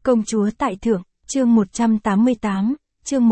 Công chúa tại thượng, chương 188, chương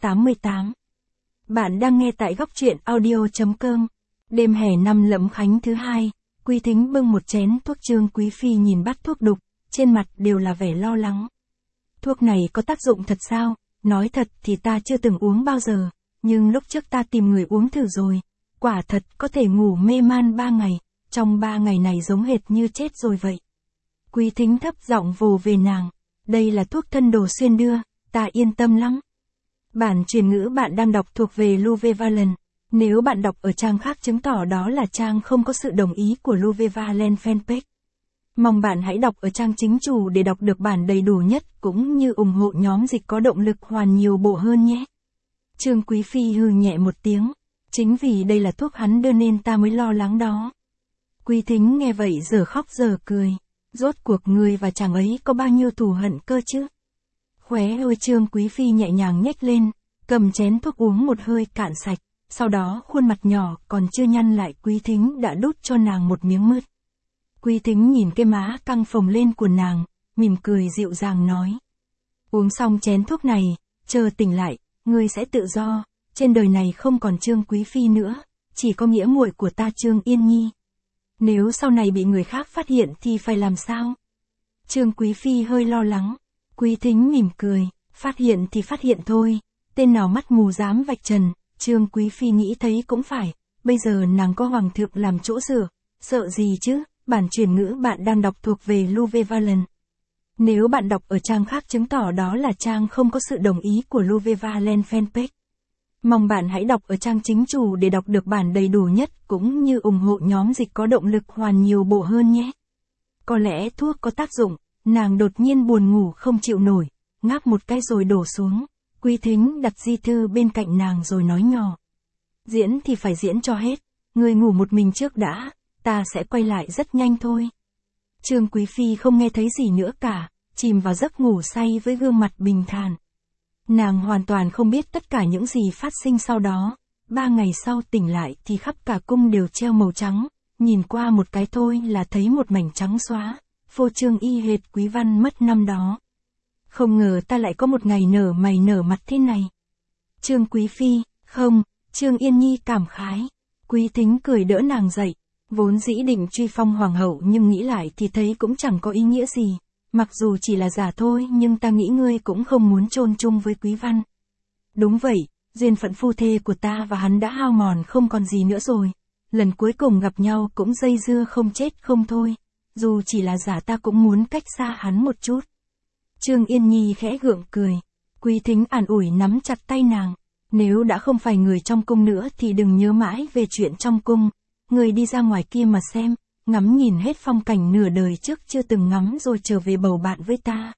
188. Bạn đang nghe tại góc truyện audio.com. Đêm hè năm Lẫm Khánh thứ hai, Quý Thính bưng một chén thuốc Trương Quý Phi nhìn bát thuốc đục, trên mặt đều là vẻ lo lắng. Thuốc này có tác dụng thật sao? Nói thật thì ta chưa từng uống bao giờ, nhưng lúc trước ta tìm người uống thử rồi. Quả thật có thể ngủ mê man 3 ngày, trong 3 ngày này giống hệt như chết rồi vậy. Quý Thính thấp giọng vồ về nàng. Đây là thuốc thân đồ xuyên đưa, ta yên tâm lắm. Bản truyền ngữ bạn đang đọc thuộc về Luvevalent. Nếu bạn đọc ở trang khác chứng tỏ đó là trang không có sự đồng ý của Luvevalent fanpage. Mong bạn hãy đọc ở trang chính chủ để đọc được bản đầy đủ nhất cũng như ủng hộ nhóm dịch có động lực hoàn nhiều bộ hơn nhé. Trương Quý Phi hừ nhẹ một tiếng. Chính vì đây là thuốc hắn đưa nên ta mới lo lắng đó. Quý Thính nghe vậy giờ khóc giờ cười. Rốt cuộc người và chàng ấy có bao nhiêu thù hận cơ chứ? Khóe môi Trương Quý Phi nhẹ nhàng nhếch lên, cầm chén thuốc uống một hơi cạn sạch, sau đó khuôn mặt nhỏ còn chưa nhăn lại Quý Thính đã đút cho nàng một miếng mứt. Quý Thính nhìn cái má căng phồng lên của nàng, mỉm cười dịu dàng nói. Uống xong chén thuốc này, chờ tỉnh lại, ngươi sẽ tự do, trên đời này không còn Trương Quý Phi nữa, chỉ có nghĩa muội của ta Trương Yên Nhi. Nếu sau này bị người khác phát hiện thì phải làm sao? Trương Quý Phi hơi lo lắng. Quý Thính mỉm cười, phát hiện thì phát hiện thôi, tên nào mắt mù dám vạch trần, Trương Quý Phi nghĩ thấy cũng phải, bây giờ nàng có hoàng thượng làm chỗ dựa, sợ gì chứ, bản truyền ngữ bạn đang đọc thuộc về Luvevalent. Nếu bạn đọc ở trang khác chứng tỏ đó là trang không có sự đồng ý của Luvevalent fanpage. Mong bạn hãy đọc ở trang chính chủ để đọc được bản đầy đủ nhất cũng như ủng hộ nhóm dịch có động lực hoàn nhiều bộ hơn nhé. Có lẽ thuốc có tác dụng, nàng đột nhiên buồn ngủ không chịu nổi, ngáp một cái rồi đổ xuống. Quý Thính đặt di thư bên cạnh nàng rồi nói nhỏ. Diễn thì phải diễn cho hết, ngươi ngủ một mình trước đã, ta sẽ quay lại rất nhanh thôi. Trương Quý Phi không nghe thấy gì nữa cả, chìm vào giấc ngủ say với gương mặt bình thản. Nàng hoàn toàn không biết tất cả những gì phát sinh sau đó. 3 ngày sau tỉnh lại thì khắp cả cung đều treo màu trắng, nhìn qua một cái thôi là thấy một mảnh trắng xóa, phô trương y hệt Quý Văn mất năm đó. Không ngờ ta lại có một ngày nở mày nở mặt thế này. Trương Quý Phi, không, Trương Yên Nhi cảm khái. Quý Thính cười đỡ nàng dậy, vốn dĩ định truy phong hoàng hậu nhưng nghĩ lại thì thấy cũng chẳng có ý nghĩa gì. Mặc dù chỉ là giả thôi nhưng ta nghĩ ngươi cũng không muốn chôn chung với Quý Văn. Đúng vậy, duyên phận phu thê của ta và hắn đã hao mòn không còn gì nữa rồi. Lần cuối cùng gặp nhau cũng dây dưa không chết không thôi. Dù chỉ là giả ta cũng muốn cách xa hắn một chút. Trương Yên Nhi khẽ gượng cười. Quý Thính an ủi nắm chặt tay nàng. Nếu đã không phải người trong cung nữa thì đừng nhớ mãi về chuyện trong cung. Người đi ra ngoài kia mà xem. Ngắm nhìn hết phong cảnh nửa đời trước chưa từng ngắm rồi trở về bầu bạn với ta.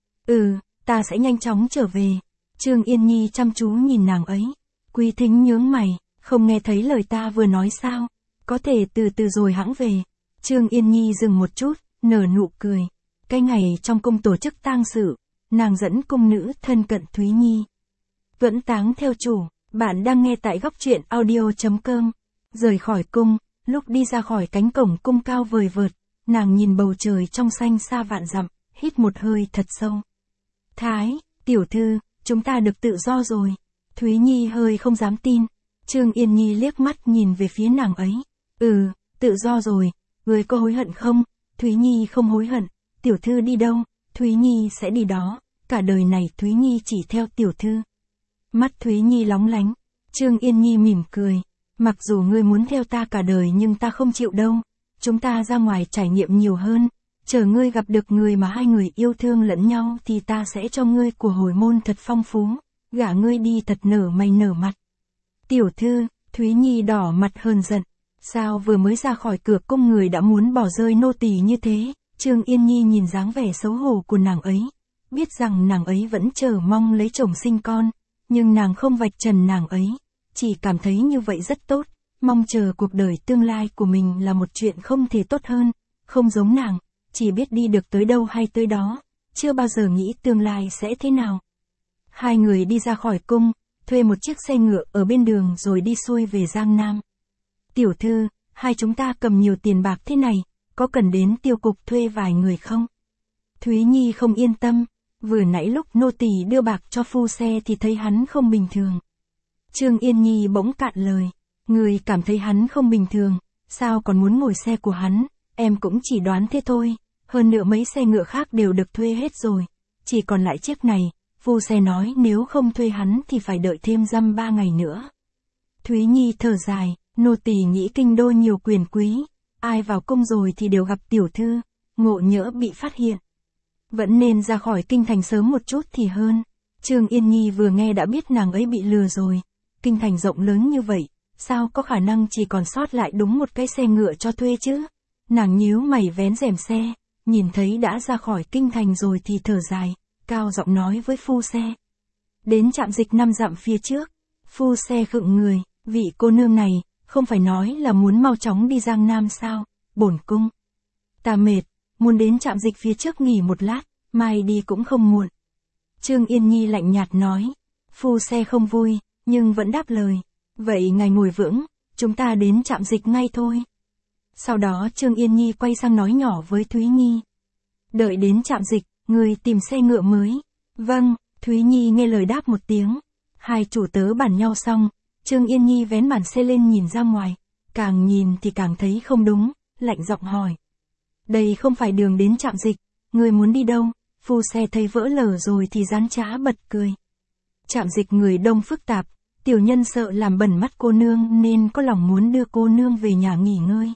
Ta sẽ nhanh chóng trở về. Trương Yên Nhi chăm chú nhìn nàng ấy. Quý Thính nhướng mày, không nghe thấy lời ta vừa nói sao? Có thể từ từ rồi hẵng về. Trương Yên Nhi dừng một chút, nở nụ cười. Cái ngày trong cung tổ chức tang sự, nàng dẫn cung nữ thân cận Thúy Nhi. Tuẫn táng theo chủ, bạn đang nghe tại góc truyện audio.com. Rời khỏi cung. Lúc đi ra khỏi cánh cổng cung cao vời vợt, nàng nhìn bầu trời trong xanh xa vạn dặm, hít một hơi thật sâu. Thái, tiểu thư, chúng ta được tự do rồi. Thúy Nhi hơi không dám tin. Trương Yên Nhi liếc mắt nhìn về phía nàng ấy. Tự do rồi, người có hối hận không? Thúy Nhi không hối hận. Tiểu thư đi đâu, Thúy Nhi sẽ đi đó. Cả đời này Thúy Nhi chỉ theo tiểu thư. Mắt Thúy Nhi lóng lánh. Trương Yên Nhi mỉm cười. Mặc dù ngươi muốn theo ta cả đời nhưng ta không chịu đâu. Chúng ta ra ngoài trải nghiệm nhiều hơn. Chờ ngươi gặp được người mà hai người yêu thương lẫn nhau thì ta sẽ cho ngươi của hồi môn thật phong phú. Gả ngươi đi thật nở mày nở mặt. Tiểu thư, Thúy Nhi đỏ mặt hờn giận. Sao vừa mới ra khỏi cửa cung người đã muốn bỏ rơi nô tỳ như thế? Trương Yên Nhi nhìn dáng vẻ xấu hổ của nàng ấy. Biết rằng nàng ấy vẫn chờ mong lấy chồng sinh con. Nhưng nàng không vạch trần nàng ấy. Chỉ cảm thấy như vậy rất tốt, mong chờ cuộc đời tương lai của mình là một chuyện không thể tốt hơn, không giống nàng, chỉ biết đi được tới đâu hay tới đó, chưa bao giờ nghĩ tương lai sẽ thế nào. Hai người đi ra khỏi cung, thuê một chiếc xe ngựa ở bên đường rồi đi xuôi về Giang Nam. Tiểu thư, hai chúng ta cầm nhiều tiền bạc thế này, có cần đến tiêu cục thuê vài người không? Thúy Nhi không yên tâm, vừa nãy lúc nô tỳ đưa bạc cho phu xe thì thấy hắn không bình thường. Trương Yên Nhi bỗng cạn lời, người cảm thấy hắn không bình thường, sao còn muốn ngồi xe của hắn, em cũng chỉ đoán thế thôi, hơn nữa mấy xe ngựa khác đều được thuê hết rồi, chỉ còn lại chiếc này, phu xe nói nếu không thuê hắn thì phải đợi thêm dăm 3 ngày nữa. Thúy Nhi thở dài, nô tỳ nghĩ kinh đô nhiều quyền quý, ai vào cung rồi thì đều gặp tiểu thư, ngộ nhỡ bị phát hiện. Vẫn nên ra khỏi kinh thành sớm một chút thì hơn. Trương Yên Nhi vừa nghe đã biết nàng ấy bị lừa rồi. Kinh thành rộng lớn như vậy, sao có khả năng chỉ còn sót lại đúng một cái xe ngựa cho thuê chứ? Nàng nhíu mày vén rèm xe, nhìn thấy đã ra khỏi kinh thành rồi thì thở dài, cao giọng nói với phu xe. Đến trạm dịch 5 dặm phía trước, phu xe khựng người, vị cô nương này, không phải nói là muốn mau chóng đi Giang Nam sao, bổn cung. Ta mệt, muốn đến trạm dịch phía trước nghỉ một lát, mai đi cũng không muộn. Trương Yên Nhi lạnh nhạt nói, phu xe không vui, nhưng vẫn đáp lời, vậy ngài ngồi vững, chúng ta đến trạm dịch ngay thôi. Sau đó Trương Yên Nhi quay sang nói nhỏ với Thúy Nhi. Đợi đến trạm dịch, người tìm xe ngựa mới. Vâng, Thúy Nhi nghe lời đáp một tiếng. Hai chủ tớ bàn nhau xong, Trương Yên Nhi vén màn xe lên nhìn ra ngoài, càng nhìn thì càng thấy không đúng, lạnh giọng hỏi. Đây không phải đường đến trạm dịch, người muốn đi đâu? Phu xe thấy vỡ lở rồi thì gián trá bật cười. Trạm dịch người đông phức tạp, tiểu nhân sợ làm bẩn mắt cô nương nên có lòng muốn đưa cô nương về nhà nghỉ ngơi.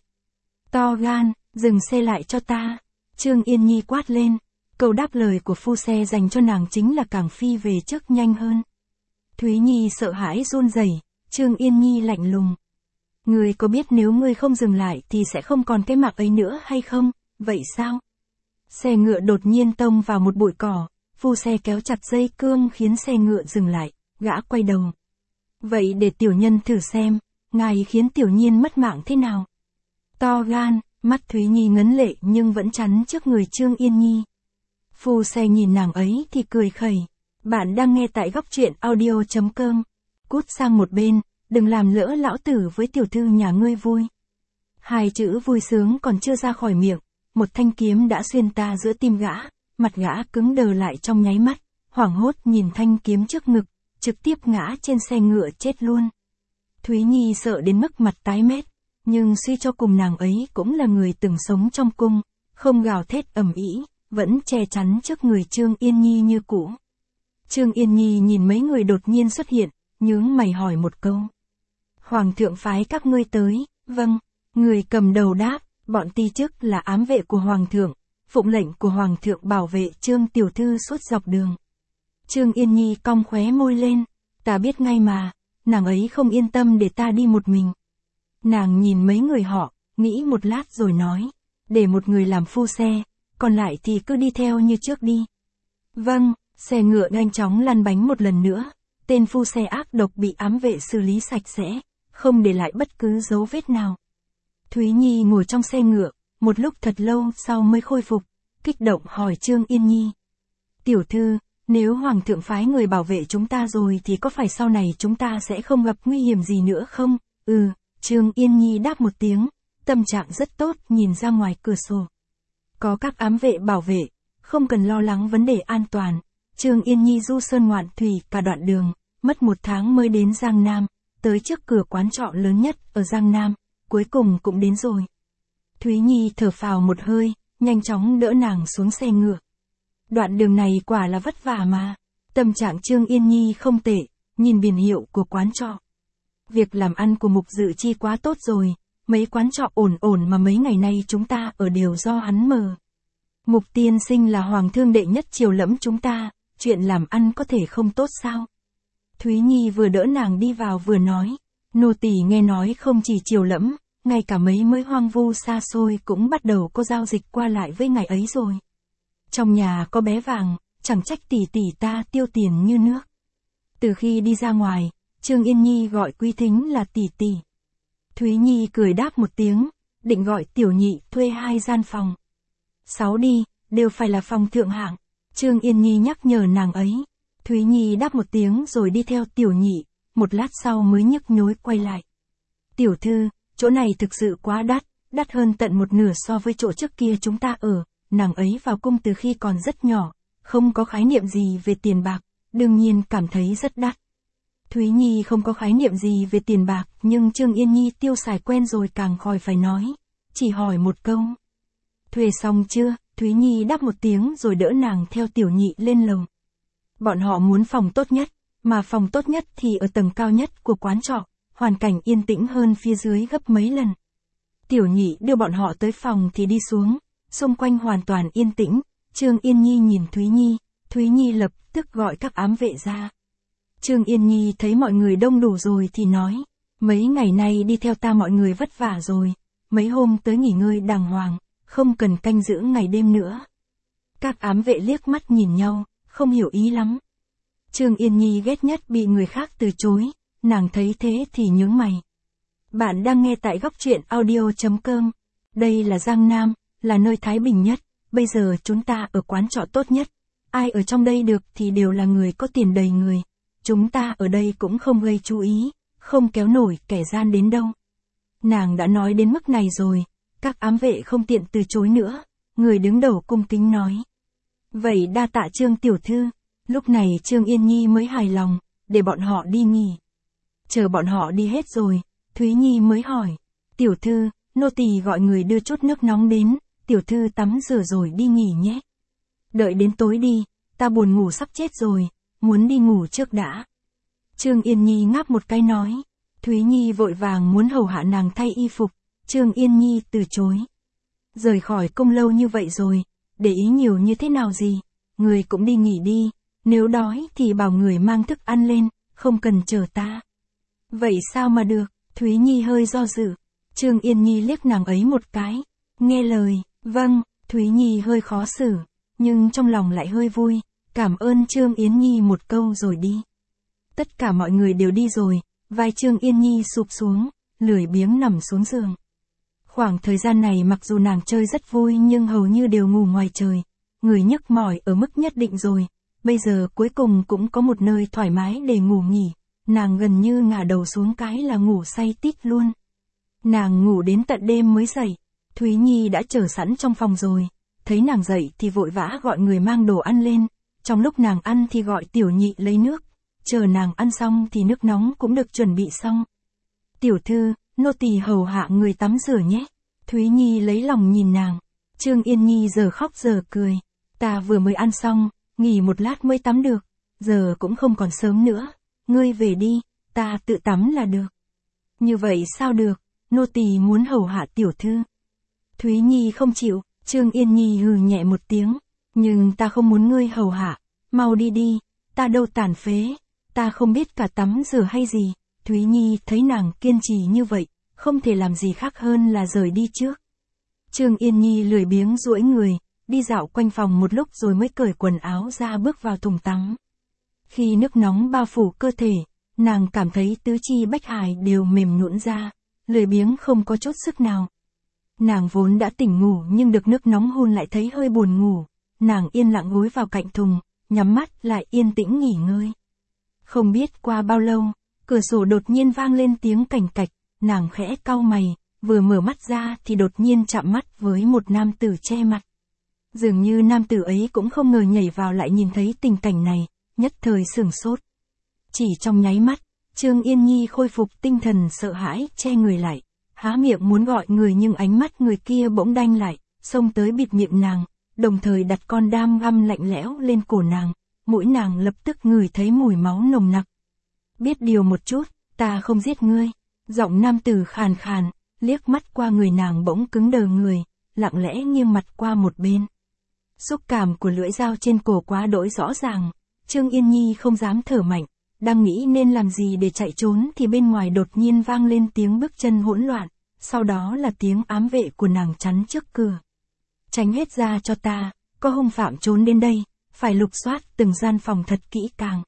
To gan, dừng xe lại cho ta. Trương Yên Nhi quát lên, câu đáp lời của phu xe dành cho nàng chính là càng phi về trước nhanh hơn. Thúy Nhi sợ hãi run rẩy, Trương Yên Nhi lạnh lùng. Ngươi có biết nếu ngươi không dừng lại thì sẽ không còn cái mạng ấy nữa hay không, vậy sao? Xe ngựa đột nhiên tông vào một bụi cỏ, phu xe kéo chặt dây cương khiến xe ngựa dừng lại, gã quay đầu. Vậy để tiểu nhân thử xem, ngài khiến tiểu nhiên mất mạng thế nào? To gan, mắt Thúy Nhi ngấn lệ nhưng vẫn chắn trước người Trương Yên Nhi. Phu xe nhìn nàng ấy thì cười khẩy. Bạn đang nghe tại góc truyện audio.com. Cút sang một bên, đừng làm lỡ lão tử với tiểu thư nhà ngươi vui. Hai chữ vui sướng còn chưa ra khỏi miệng, một thanh kiếm đã xuyên ta giữa tim gã, mặt gã cứng đờ lại trong nháy mắt, hoảng hốt nhìn thanh kiếm trước ngực, trực tiếp ngã trên xe ngựa chết luôn. Thúy Nhi sợ đến mức mặt tái mét, nhưng suy cho cùng nàng ấy cũng là người từng sống trong cung, không gào thét ầm ĩ, vẫn che chắn trước người Trương Yên Nhi như cũ. Trương Yên Nhi nhìn mấy người đột nhiên xuất hiện, nhướng mày hỏi một câu. Hoàng thượng phái các ngươi tới, vâng, người cầm đầu đáp, bọn ti chức là ám vệ của Hoàng thượng, phụng lệnh của Hoàng thượng bảo vệ Trương tiểu thư suốt dọc đường. Trương Yên Nhi cong khóe môi lên, ta biết ngay mà, nàng ấy không yên tâm để ta đi một mình. Nàng nhìn mấy người họ, nghĩ một lát rồi nói, để một người làm phu xe, còn lại thì cứ đi theo như trước đi. Vâng, xe ngựa nhanh chóng lăn bánh một lần nữa, tên phu xe ác độc bị ám vệ xử lý sạch sẽ, không để lại bất cứ dấu vết nào. Thúy Nhi ngồi trong xe ngựa, một lúc thật lâu sau mới khôi phục, kích động hỏi Trương Yên Nhi. Tiểu thư, nếu Hoàng thượng phái người bảo vệ chúng ta rồi thì có phải sau này chúng ta sẽ không gặp nguy hiểm gì nữa không? Trương Yên Nhi đáp một tiếng, tâm trạng rất tốt nhìn ra ngoài cửa sổ. Có các ám vệ bảo vệ, không cần lo lắng vấn đề an toàn. Trương Yên Nhi du sơn ngoạn thủy cả đoạn đường, mất 1 tháng mới đến Giang Nam, tới trước cửa quán trọ lớn nhất ở Giang Nam, cuối cùng cũng đến rồi. Thúy Nhi thở phào một hơi, nhanh chóng đỡ nàng xuống xe ngựa. Đoạn đường này quả là vất vả mà. Tâm trạng Trương Yên Nhi không tệ, nhìn biển hiệu của quán trọ. Việc làm ăn của Mục Dự Chi quá tốt rồi, mấy quán trọ ổn mà mấy ngày nay chúng ta ở đều do hắn mở. Mục tiên sinh là hoàng thương đệ nhất triều lẫm chúng ta, chuyện làm ăn có thể không tốt sao? Thúy Nhi vừa đỡ nàng đi vào vừa nói, nô tỳ nghe nói không chỉ triều lẫm, ngay cả mấy mới hoang vu xa xôi cũng bắt đầu có giao dịch qua lại với ngài ấy rồi. Trong nhà có bé vàng, chẳng trách tỷ tỷ ta tiêu tiền như nước. Từ khi đi ra ngoài, Trương Yên Nhi gọi Quý Thính là tỷ tỷ. Thúy Nhi cười đáp một tiếng, định gọi tiểu nhị thuê 2 gian phòng. 6 đi, đều phải là phòng thượng hạng. Trương Yên Nhi nhắc nhở nàng ấy. Thúy Nhi đáp một tiếng rồi đi theo tiểu nhị, một lát sau mới nhức nhối quay lại. Tiểu thư, chỗ này thực sự quá đắt hơn tận 1/2 so với chỗ trước kia chúng ta ở. Nàng ấy vào cung từ khi còn rất nhỏ, không có khái niệm gì về tiền bạc, đương nhiên cảm thấy rất đắt. Thúy Nhi không có khái niệm gì về tiền bạc, nhưng Trương Yên Nhi tiêu xài quen rồi càng khỏi phải nói. Chỉ hỏi một câu. Thuê xong chưa? Thúy Nhi đáp một tiếng rồi đỡ nàng theo Tiểu Nhị lên lầu. Bọn họ muốn phòng tốt nhất, mà phòng tốt nhất thì ở tầng cao nhất của quán trọ, hoàn cảnh yên tĩnh hơn phía dưới gấp mấy lần. Tiểu Nhị đưa bọn họ tới phòng thì đi xuống, xung quanh hoàn toàn yên tĩnh. Trương Yên Nhi nhìn Thúy Nhi lập tức gọi các ám vệ ra. Trương Yên Nhi thấy mọi người đông đủ rồi thì nói, mấy ngày nay đi theo ta mọi người vất vả rồi, mấy hôm tới nghỉ ngơi đàng hoàng, không cần canh giữ ngày đêm nữa. Các ám vệ liếc mắt nhìn nhau, không hiểu ý lắm. Trương Yên Nhi ghét nhất bị người khác từ chối, nàng thấy thế thì nhướng mày. Bạn đang nghe tại góc truyện audio.com. Đây là Giang Nam, là nơi thái bình nhất, bây giờ chúng ta ở quán trọ tốt nhất. Ai ở trong đây được thì đều là người có tiền đầy người. Chúng ta ở đây cũng không gây chú ý, không kéo nổi kẻ gian đến đâu. Nàng đã nói đến mức này rồi, các ám vệ không tiện từ chối nữa, người đứng đầu cung kính nói. Vậy đa tạ Trương tiểu thư. Lúc này Trương Yên Nhi mới hài lòng, để bọn họ đi nghỉ. Chờ bọn họ đi hết rồi, Thúy Nhi mới hỏi. Tiểu thư, nô tỳ gọi người đưa chút nước nóng đến, tiểu thư tắm rửa rồi đi nghỉ nhé. Đợi đến tối đi, ta buồn ngủ sắp chết rồi, muốn đi ngủ trước đã. Trương Yên Nhi ngáp một cái nói. Thúy Nhi vội vàng muốn hầu hạ nàng thay y phục, Trương Yên Nhi từ chối. Rời khỏi cung lâu như vậy rồi, để ý nhiều như thế nào gì, người cũng đi nghỉ đi, nếu đói thì bảo người mang thức ăn lên, không cần chờ ta. Vậy sao mà được, Thúy Nhi hơi do dự. Trương Yên Nhi liếc nàng ấy một cái, nghe lời, vâng. Thúy Nhi hơi khó xử, nhưng trong lòng lại hơi vui, cảm ơn Trương Yên Nhi một câu rồi đi. Tất cả mọi người đều đi rồi, vai Trương Yên Nhi sụp xuống, lười biếng nằm xuống giường. Khoảng thời gian này mặc dù nàng chơi rất vui nhưng hầu như đều ngủ ngoài trời, người nhức mỏi ở mức nhất định rồi, bây giờ cuối cùng cũng có một nơi thoải mái để ngủ nghỉ, nàng gần như ngả đầu xuống cái là ngủ say tít luôn. Nàng ngủ đến tận đêm mới dậy, Thúy Nhi đã chờ sẵn trong phòng rồi, thấy nàng dậy thì vội vã gọi người mang đồ ăn lên, trong lúc nàng ăn thì gọi Tiểu Nhị lấy nước, chờ nàng ăn xong thì nước nóng cũng được chuẩn bị xong. Tiểu thư, nô tỳ hầu hạ người tắm rửa nhé. Thúy Nhi lấy lòng nhìn nàng. Trương Yên Nhi giờ khóc giờ cười. Ta vừa mới ăn xong, nghỉ một lát mới tắm được, giờ cũng không còn sớm nữa, ngươi về đi, ta tự tắm là được. Như vậy sao được, nô tỳ muốn hầu hạ tiểu thư. Thúy Nhi không chịu, Trương Yên Nhi hừ nhẹ một tiếng, nhưng ta không muốn ngươi hầu hạ, mau đi đi, ta đâu tàn phế, ta không biết cả tắm rửa hay gì. Thúy Nhi thấy nàng kiên trì như vậy, không thể làm gì khác hơn là rời đi trước. Trương Yên Nhi lười biếng duỗi người, đi dạo quanh phòng một lúc rồi mới cởi quần áo ra bước vào thùng tắm. Khi nước nóng bao phủ cơ thể, nàng cảm thấy tứ chi bách hải đều mềm nhũn ra, lười biếng không có chút sức nào. Nàng vốn đã tỉnh ngủ nhưng được nước nóng hun lại thấy hơi buồn ngủ, nàng yên lặng gối vào cạnh thùng, nhắm mắt lại yên tĩnh nghỉ ngơi. Không biết qua bao lâu, cửa sổ đột nhiên vang lên tiếng cành cạch, nàng khẽ cau mày, vừa mở mắt ra thì đột nhiên chạm mắt với một nam tử che mặt. Dường như nam tử ấy cũng không ngờ nhảy vào lại nhìn thấy tình cảnh này, nhất thời sửng sốt. Chỉ trong nháy mắt, Trương Yên Nhi khôi phục tinh thần sợ hãi, che người lại, há miệng muốn gọi người nhưng ánh mắt người kia bỗng đanh lại, xông tới bịt miệng nàng, đồng thời đặt con đam găm lạnh lẽo lên cổ nàng, mũi nàng lập tức ngửi thấy mùi máu nồng nặc. Biết điều một chút, ta không giết ngươi. Giọng nam tử khàn khàn, liếc mắt qua người nàng bỗng cứng đờ người, lặng lẽ nghiêng mặt qua một bên. Xúc cảm của lưỡi dao trên cổ quá đỗi rõ ràng, Trương Yên Nhi không dám thở mạnh, đang nghĩ nên làm gì để chạy trốn thì bên ngoài đột nhiên vang lên tiếng bước chân hỗn loạn, sau đó là tiếng ám vệ của nàng chắn trước cửa. Tránh hết ra cho ta, có hung phạm trốn đến đây, phải lục soát từng gian phòng thật kỹ càng.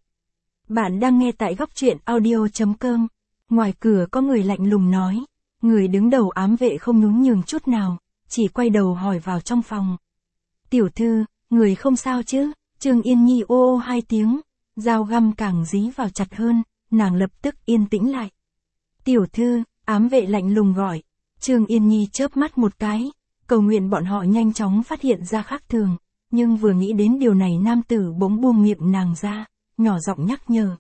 Bạn đang nghe tại góc truyện audio.com. Ngoài cửa có người lạnh lùng nói, người đứng đầu ám vệ không nhún nhường chút nào, chỉ quay đầu hỏi vào trong phòng. Tiểu thư, người không sao chứ? Trương Yên Nhi ô ô hai tiếng, dao găm càng dí vào chặt hơn, nàng lập tức yên tĩnh lại. Tiểu thư, ám vệ lạnh lùng gọi. Trương Yên Nhi chớp mắt một cái, cầu nguyện bọn họ nhanh chóng phát hiện ra khác thường. nhưng vừa nghĩ đến điều này nam tử bỗng buông miệng nàng ra, nhỏ giọng nhắc nhở.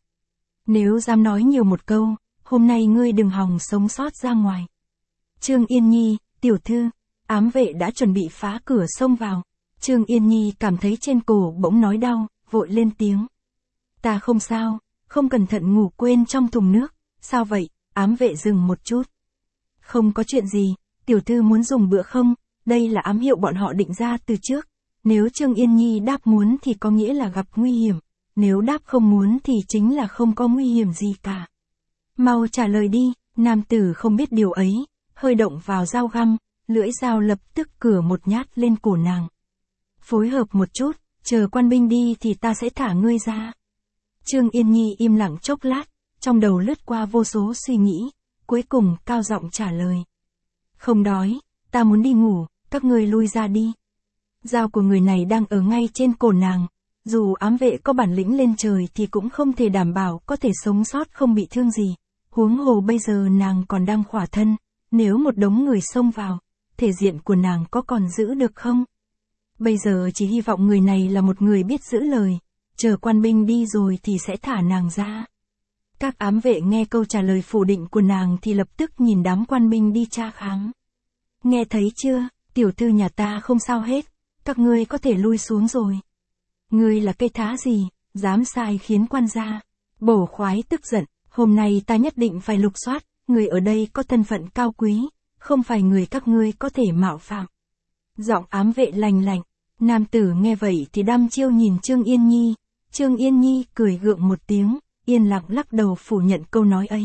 Nếu dám nói nhiều một câu, hôm nay ngươi đừng hòng sống sót ra ngoài. Trương Yên Nhi, tiểu thư, ám vệ đã chuẩn bị phá cửa xông vào. Trương Yên Nhi cảm thấy trên cổ bỗng nói đau, vội lên tiếng. Ta không sao, không cẩn thận ngủ quên trong thùng nước. Sao vậy? Ám vệ dừng một chút. Không có chuyện gì, tiểu thư muốn dùng bữa không? Đây là ám hiệu bọn họ định ra từ trước. Nếu Trương Yên Nhi đáp muốn thì có nghĩa là gặp nguy hiểm. Nếu đáp không muốn thì chính là không có nguy hiểm gì cả. Mau trả lời đi, nam tử không biết điều ấy, hơi động vào dao găm, lưỡi dao lập tức cửa một nhát lên cổ nàng. Phối hợp một chút, chờ quan binh đi thì ta sẽ thả ngươi ra. Trương Yên Nhi im lặng chốc lát, trong đầu lướt qua vô số suy nghĩ, cuối cùng cao giọng trả lời. Không đói, ta muốn đi ngủ, các ngươi lui ra đi. Dao của người này đang ở ngay trên cổ nàng, dù ám vệ có bản lĩnh lên trời thì cũng không thể đảm bảo có thể sống sót không bị thương gì. Huống hồ bây giờ nàng còn đang khỏa thân, nếu một đống người xông vào, thể diện của nàng có còn giữ được không? Bây giờ chỉ hy vọng người này là một người biết giữ lời, chờ quan binh đi rồi thì sẽ thả nàng ra. Các ám vệ nghe câu trả lời phủ định của nàng thì lập tức nhìn đám quan binh đi tra khám. Nghe thấy chưa, tiểu thư nhà ta không sao hết, các ngươi có thể lui xuống rồi. Ngươi là cây thá gì, dám sai khiến quan gia. Bổ khoái tức giận, hôm nay ta nhất định phải lục soát, người ở đây có thân phận cao quý, không phải người các ngươi có thể mạo phạm. Giọng ám vệ lành lạnh, nam tử nghe vậy thì đăm chiêu nhìn Trương Yên Nhi. Trương Yên Nhi cười gượng một tiếng, yên lặng lắc đầu phủ nhận câu nói ấy.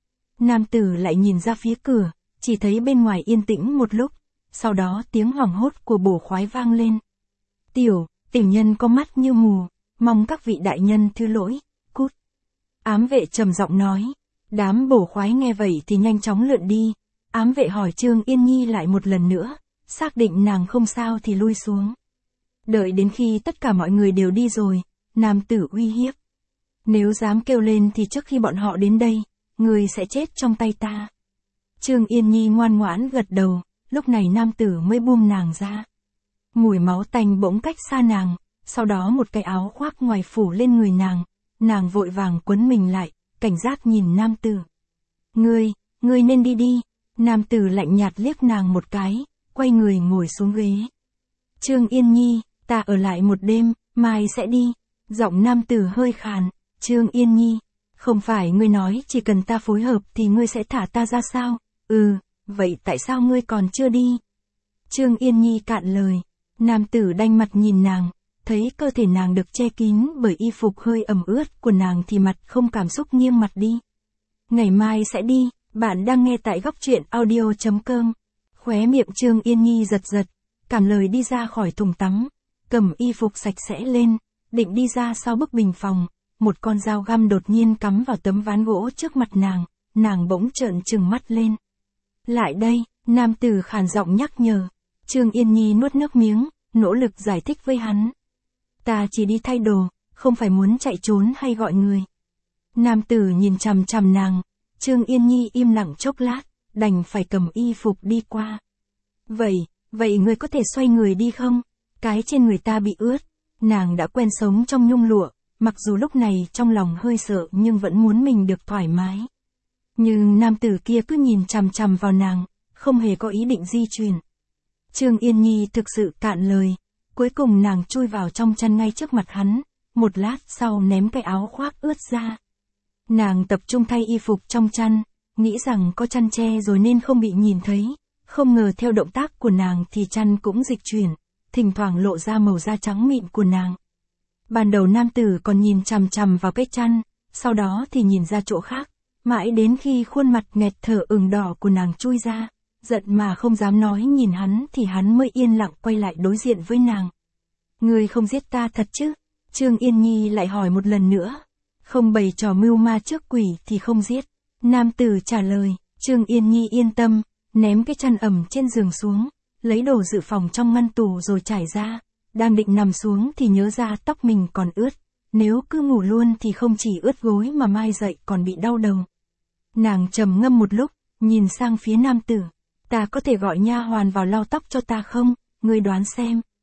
Nam tử lại nhìn ra phía cửa, chỉ thấy bên ngoài yên tĩnh một lúc, sau đó tiếng hoảng hốt của bổ khoái vang lên. Tiểu nhân có mắt như mù, mong các vị đại nhân thứ lỗi, cút. Ám vệ trầm giọng nói, đám bổ khoái nghe vậy thì nhanh chóng lượn đi. Ám vệ hỏi Trương Yên Nhi lại một lần nữa, xác định nàng không sao thì lui xuống. Đợi đến khi tất cả mọi người đều đi rồi, nam tử uy hiếp. Nếu dám kêu lên thì trước khi bọn họ đến đây, người sẽ chết trong tay ta. Trương Yên Nhi ngoan ngoãn gật đầu, lúc này nam tử mới buông nàng ra. Mùi máu tanh bỗng cách xa nàng, sau đó một cái áo khoác ngoài phủ lên người nàng vội vàng quấn mình lại, cảnh giác nhìn nam tử. Ngươi nên đi đi. Nam tử lạnh nhạt liếc nàng một cái, quay người ngồi xuống ghế. Trương Yên Nhi, ta ở lại một đêm, mai sẽ đi. Giọng nam tử hơi khàn. Trương Yên Nhi, không phải ngươi nói chỉ cần ta phối hợp thì ngươi sẽ thả ta ra sao? Vậy tại sao ngươi còn chưa đi? Trương Yên Nhi cạn lời. Nam tử đanh mặt nhìn nàng, thấy cơ thể nàng được che kín bởi y phục hơi ẩm ướt của nàng thì mặt không cảm xúc nghiêng mặt đi. Ngày mai sẽ đi, bạn đang nghe tại góc truyện audio.com. Khóe miệng Trương Yên Nhi giật giật, cảm lời đi ra khỏi thùng tắm, cầm y phục sạch sẽ lên, định đi ra sau bức bình phòng, một con dao găm đột nhiên cắm vào tấm ván gỗ trước mặt nàng bỗng trợn trừng mắt lên. Lại đây, nam tử khàn giọng nhắc nhở. Trương Yên Nhi nuốt nước miếng, nỗ lực giải thích với hắn. Ta chỉ đi thay đồ, không phải muốn chạy trốn hay gọi người. Nam tử nhìn chằm chằm nàng, Trương Yên Nhi im lặng chốc lát, đành phải cầm y phục đi qua. Vậy người có thể xoay người đi không? Cái trên người ta bị ướt. Nàng đã quen sống trong nhung lụa, mặc dù lúc này trong lòng hơi sợ nhưng vẫn muốn mình được thoải mái. Nhưng nam tử kia cứ nhìn chằm chằm vào nàng, không hề có ý định di chuyển. Trương Yên Nhi thực sự cạn lời, cuối cùng nàng chui vào trong chăn ngay trước mặt hắn, một lát sau ném cái áo khoác ướt ra. Nàng tập trung thay y phục trong chăn, nghĩ rằng có chăn che rồi nên không bị nhìn thấy, không ngờ theo động tác của nàng thì chăn cũng dịch chuyển, thỉnh thoảng lộ ra màu da trắng mịn của nàng. Ban đầu nam tử còn nhìn chằm chằm vào cái chăn, sau đó thì nhìn ra chỗ khác, mãi đến khi khuôn mặt nghẹt thở ửng đỏ của nàng chui ra, giận mà không dám nói nhìn hắn thì hắn mới yên lặng quay lại đối diện với nàng. Ngươi không giết ta thật chứ? Trương Yên Nhi lại hỏi một lần nữa. Không bày trò mưu ma trước quỷ thì không giết. Nam tử trả lời. Trương Yên Nhi yên tâm, ném cái chăn ẩm trên giường xuống, lấy đồ dự phòng trong ngăn tủ rồi trải ra. Đang định nằm xuống thì nhớ ra tóc mình còn ướt. Nếu cứ ngủ luôn thì không chỉ ướt gối mà mai dậy còn bị đau đầu. Nàng trầm ngâm một lúc, nhìn sang phía nam tử. Ta có thể gọi nha hoàn vào lau tóc cho ta không? Ngươi đoán xem.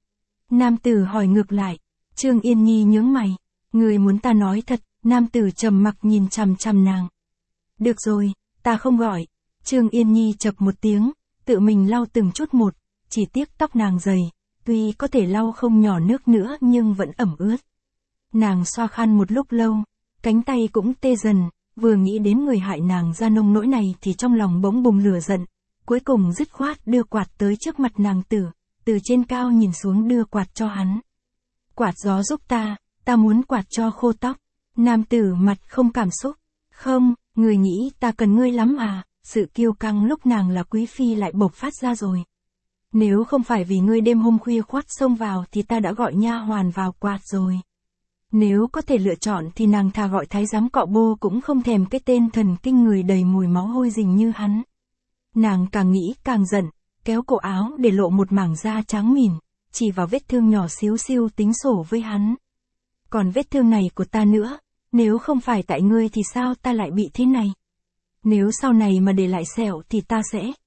Nam tử hỏi ngược lại. Trương Yên Nhi nhướng mày. Người muốn ta nói thật, nam tử trầm mặc nhìn chằm chằm nàng. Được rồi, ta không gọi. Trương Yên Nhi chập một tiếng, tự mình lau từng chút một, chỉ tiếc tóc nàng dày, tuy có thể lau không nhỏ nước nữa nhưng vẫn ẩm ướt. Nàng xoa khăn một lúc lâu, cánh tay cũng tê dần, vừa nghĩ đến người hại nàng ra nông nỗi này thì trong lòng bỗng bùng lửa giận, cuối cùng dứt khoát đưa quạt tới trước mặt nàng tử, từ trên cao nhìn xuống đưa quạt cho hắn. Quạt gió giúp ta muốn quạt cho khô tóc. Nam tử mặt không cảm xúc. Không, người nghĩ ta cần ngươi lắm à, sự kiêu căng lúc nàng là quý phi lại bộc phát ra rồi. Nếu không phải vì ngươi đêm hôm khuya khoắt xông vào thì ta đã gọi nha hoàn vào quạt rồi. Nếu có thể lựa chọn thì nàng thà gọi thái giám cọ bô cũng không thèm cái tên thần kinh người đầy mùi máu hôi rình như hắn. Nàng càng nghĩ càng giận, kéo cổ áo để lộ một mảng da trắng mịn, chỉ vào vết thương nhỏ xíu xiu tính sổ với hắn. Còn vết thương này của ta nữa, nếu không phải tại ngươi thì sao ta lại bị thế này? Nếu sau này mà để lại sẹo thì ta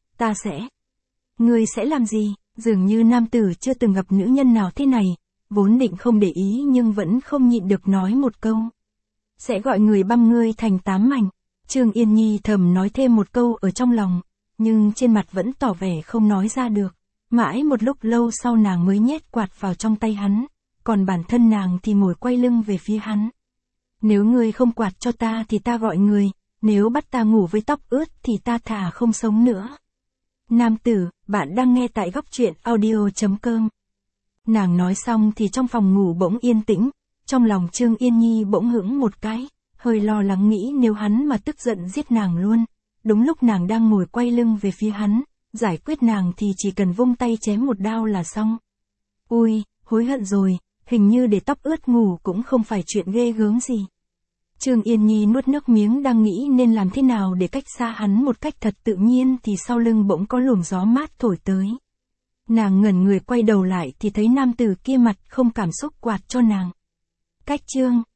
sẽ. Ngươi sẽ làm gì? Dường như nam tử chưa từng gặp nữ nhân nào thế này, vốn định không để ý nhưng vẫn không nhịn được nói một câu. Sẽ gọi người băm ngươi thành 8 mảnh. Trương Yên Nhi thầm nói thêm một câu ở trong lòng, nhưng trên mặt vẫn tỏ vẻ không nói ra được. Mãi một lúc lâu sau nàng mới nhét quạt vào trong tay hắn, còn bản thân nàng thì ngồi quay lưng về phía hắn. Nếu ngươi không quạt cho ta thì ta gọi người, nếu bắt ta ngủ với tóc ướt thì ta thà không sống nữa. Nam tử, bạn đang nghe tại góc truyện audio.com. Nàng nói xong thì trong phòng ngủ bỗng yên tĩnh, trong lòng Trương Yên Nhi bỗng hững một cái, hơi lo lắng nghĩ nếu hắn mà tức giận giết nàng luôn. Đúng lúc nàng đang ngồi quay lưng về phía hắn, giải quyết nàng thì chỉ cần vung tay chém một đao là xong. Ui, hối hận rồi, hình như để tóc ướt ngủ cũng không phải chuyện ghê gớm gì. Trương Yên Nhi nuốt nước miếng đang nghĩ nên làm thế nào để cách xa hắn một cách thật tự nhiên thì sau lưng bỗng có luồng gió mát thổi tới. Nàng ngẩn người quay đầu lại thì thấy nam tử kia mặt không cảm xúc quạt cho nàng. Cách chương